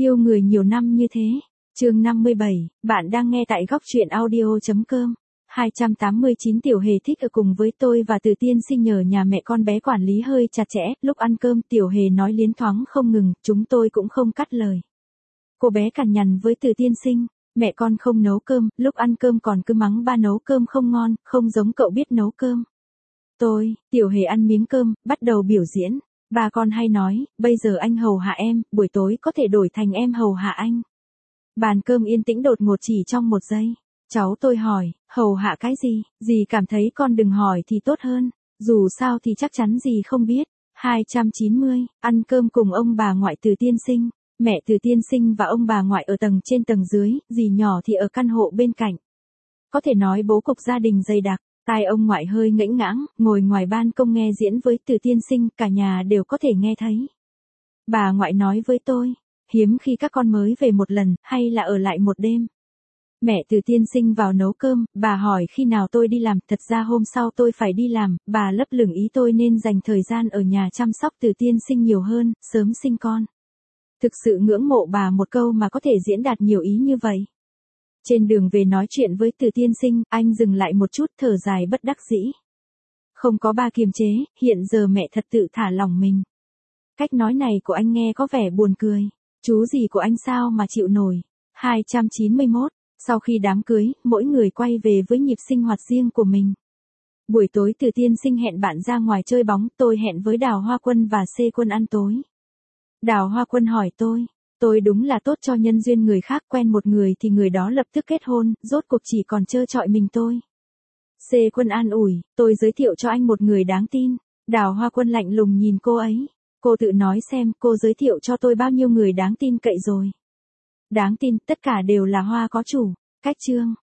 Yêu người nhiều năm như thế. Chương 57, bạn đang nghe tại góc truyện audio.com. 289 Tiểu Hề thích ở cùng với tôi và Từ Tiên Sinh nhờ nhà mẹ con bé quản lý hơi chặt chẽ, lúc ăn cơm Tiểu Hề nói liến thoáng không ngừng, chúng tôi cũng không cắt lời. Cô bé cằn nhằn với Từ Tiên Sinh, mẹ con không nấu cơm, lúc ăn cơm còn cứ mắng ba nấu cơm không ngon, không giống cậu biết nấu cơm. Tiểu Hề ăn miếng cơm, bắt đầu biểu diễn. Ba con hay nói, bây giờ anh hầu hạ em, buổi tối có thể đổi thành em hầu hạ anh. Bàn cơm yên tĩnh đột ngột chỉ trong một giây. Cháu tôi hỏi, hầu hạ cái gì? Dì cảm thấy con đừng hỏi thì tốt hơn. Dù sao thì chắc chắn dì không biết. 290, ăn cơm cùng ông bà ngoại Từ Tiên Sinh. Mẹ Từ Tiên Sinh và ông bà ngoại ở tầng trên tầng dưới, dì nhỏ thì ở căn hộ bên cạnh. Có thể nói bố cục gia đình dày đặc. Tai ông ngoại hơi ngẫnh ngãng, ngồi ngoài ban công nghe diễn với Từ Tiên Sinh, cả nhà đều có thể nghe thấy. Bà ngoại nói với tôi, hiếm khi các con mới về một lần, hay là ở lại một đêm. Mẹ Từ Tiên Sinh vào nấu cơm, bà hỏi khi nào tôi đi làm, thật ra hôm sau tôi phải đi làm, bà lấp lửng ý tôi nên dành thời gian ở nhà chăm sóc Từ Tiên Sinh nhiều hơn, sớm sinh con. Thực sự ngưỡng mộ bà một câu mà có thể diễn đạt nhiều ý như vậy. Trên đường về nói chuyện với Từ Tiên Sinh, anh dừng lại một chút thở dài bất đắc dĩ. Không có ba kiềm chế, hiện giờ mẹ thật tự thả lỏng mình. Cách nói này của anh nghe có vẻ buồn cười. Chú gì của anh sao mà chịu nổi. 291, sau khi đám cưới, mỗi người quay về với nhịp sinh hoạt riêng của mình. Buổi tối Từ Tiên Sinh hẹn bạn ra ngoài chơi bóng, tôi hẹn với Đào Hoa Quân và C Quân ăn tối. Đào Hoa Quân hỏi tôi đúng là tốt cho nhân duyên người khác, quen một người thì người đó lập tức kết hôn, rốt cuộc chỉ còn trơ trọi mình tôi. C Quân an ủi, tôi giới thiệu cho anh một người đáng tin. Đào Hoa Quân lạnh lùng nhìn cô ấy. Cô tự nói xem, cô giới thiệu cho tôi bao nhiêu người đáng tin cậy rồi. Đáng tin, tất cả đều là hoa có chủ. Cách chương.